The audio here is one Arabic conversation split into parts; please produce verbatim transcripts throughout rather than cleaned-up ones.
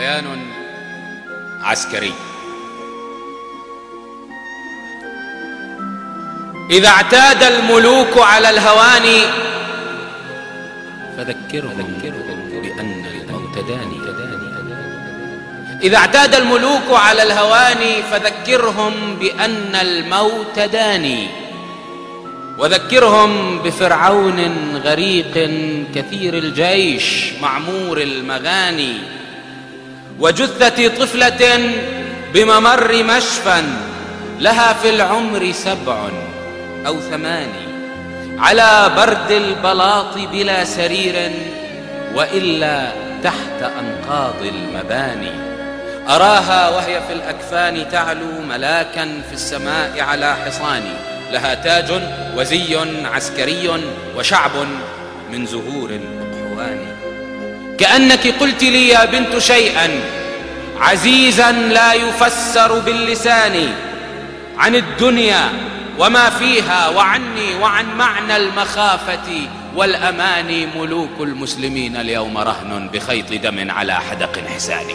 بيان عسكري. إذا اعتاد الملوك على الهوان فذكرهم بأن الموت داني. إذا اعتاد الملوك على الهوان فذكرهم بأن الموت داني. وذكرهم بفرعون غريق كثير الجيش معمور المغاني، وجثة طفلة بممر مشفى لها في العمر سبع أو ثماني، على برد البلاط بلا سرير وإلا تحت أنقاض المباني. أراها وهي في الأكفان تعلو ملاكا في السماء على حصان، لها تاج وزي عسكري وشعب من زهور الأقحوان. كأنك قلت لي يا بنت شيئا عزيزا لا يفسر باللسان عن الدنيا وما فيها، وعني وعن معنى المخافة والأمان. ملوك المسلمين اليوم رهن بخيط دم على حدق حسان.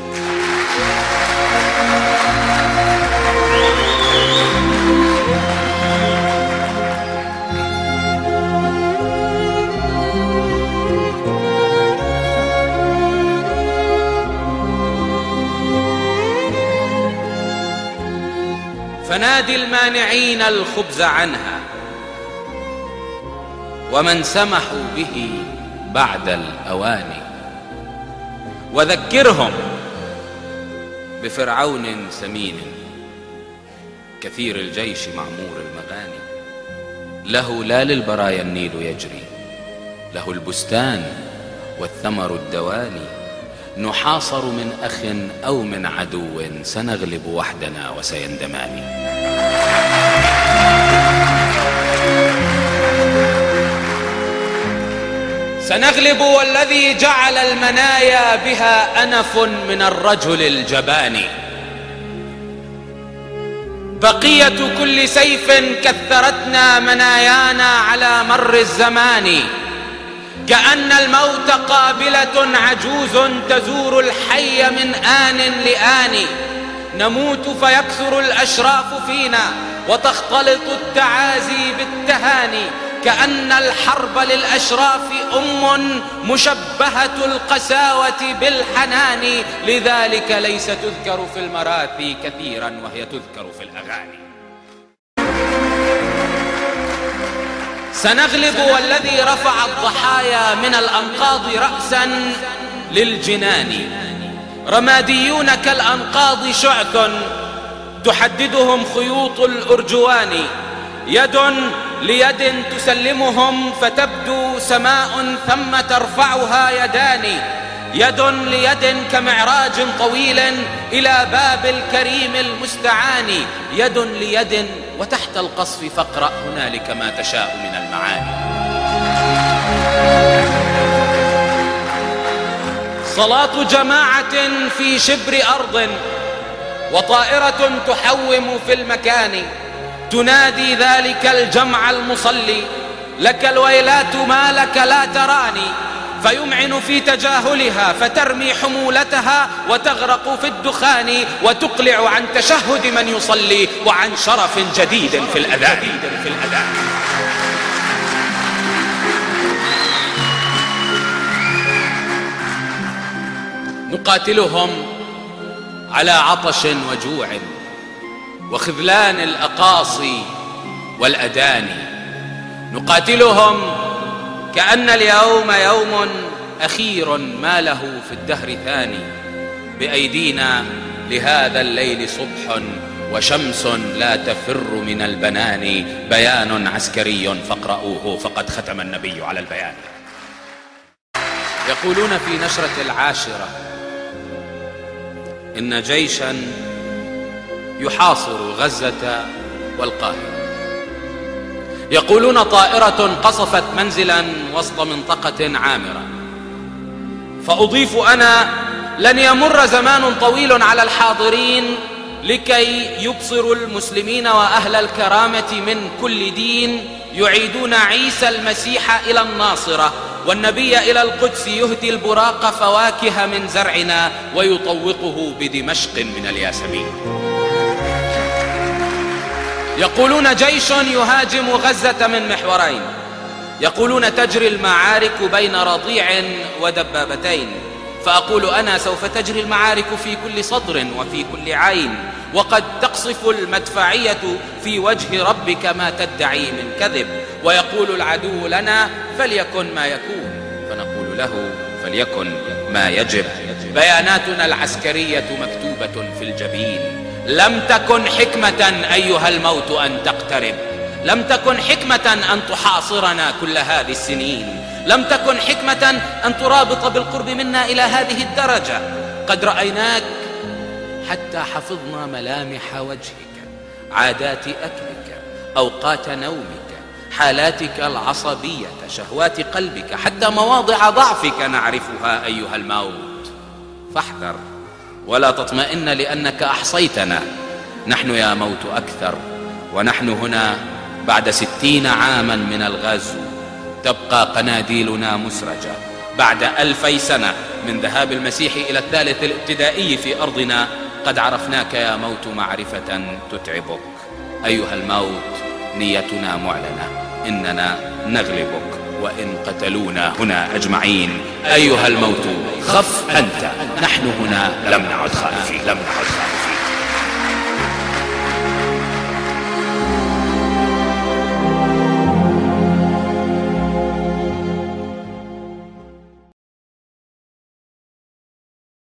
فنادي المانعين الخبز عنها ومن سمحوا به بعد الأوان، وذكرهم بفرعون سمين كثير الجيش معمور المغاني، له لا للبرايا النيل يجري، له البستان والثمر الدواني. نحاصر من أخ أو من عدو سنغلب وحدنا وسيندمان. سنغلب والذي جعل المنايا بها أنف من الرجل الجبان. بقية كل سيف كثرتنا منايانا على مر الزمان، كأن الموت قابلة عجوز تزور الحي من آن لآن. نموت فيكثر الأشراف فينا وتختلط التعازي بالتهاني، كأن الحرب للأشراف أم مشبهة القساوة بالحنان. لذلك ليس تذكر في المراثي كثيرا وهي تذكر في الأغاني. سنغلب والذي رفع الضحايا من الأنقاض رأسا للجنان. رماديون كالأنقاض شعث تحددهم خيوط الأرجوان، يد ليد تسلمهم فتبدو سماء ثم ترفعها يدان، يد ليد كمعراج طويل إلى باب الكريم المستعان، يد ليد وتحت القصف فاقرأ هنالك ما تشاء من المعاني. صلاة جماعة في شبر أرض وطائرة تحوم في المكان، تنادي ذلك الجمع المصلي لك الويلات ما لك لا تراني، فيمعن في تجاهلها فترمي حمولتها وتغرق في الدخان، وتقلع عن تشهد من يصلي وعن شرف جديد في الأذان. نقاتلهم على عطش وجوع وخذلان الأقاصي والأداني، نقاتلهم كأن اليوم يوم أخير ما له في الدهر ثاني. بأيدينا لهذا الليل صبح وشمس لا تفر من البنان، بيان عسكري فاقرؤوه فقد ختم النبي على البيان. يقولون في نشرة العاشرة إن جيشا يحاصر غزة والقاهرة، يقولون طائرة قصفت منزلا وسط منطقة عامرة. فأضيف أنا لن يمر زمان طويل على الحاضرين لكي يبصر المسلمين وأهل الكرامة من كل دين يعيدون عيسى المسيح إلى الناصرة والنبي إلى القدس يهدي البراق فواكه من زرعنا ويطوقه بدمشق من الياسمين. يقولون جيش يهاجم غزة من محورين، يقولون تجري المعارك بين رضيع ودبابتين، فأقول أنا سوف تجري المعارك في كل صدر وفي كل عين، وقد تقصف المدفعية في وجه ربك ما تدعي من كذب. ويقول العدو لنا فليكن ما يكون، فنقول له فليكن ما يجب. بياناتنا العسكرية مكتوبة في الجبين. لم تكن حكمة أيها الموت أن تقترب، لم تكن حكمة أن تحاصرنا كل هذه السنين، لم تكن حكمة أن ترابط بالقرب منا إلى هذه الدرجة. قد رأيناك حتى حفظنا ملامح وجهك، عادات أكلك، أوقات نومك، حالاتك العصبية، شهوات قلبك، حتى مواضع ضعفك نعرفها أيها الموت. فاحذر ولا تطمئن لأنك أحصيتنا. نحن يا موت أكثر، ونحن هنا بعد ستين عاما من الغزو، تبقى قناديلنا مسرجة. بعد ألفي سنة من ذهاب المسيح إلى الثالث الابتدائي في أرضنا قد عرفناك يا موت معرفة تتعبك. أيها الموت نيتنا معلنة، إننا نغلبك وإن قتلونا هنا أجمعين. أيها الموت خف أنت، نحن هنا لم نعد خائفين، لم نعد خائفين.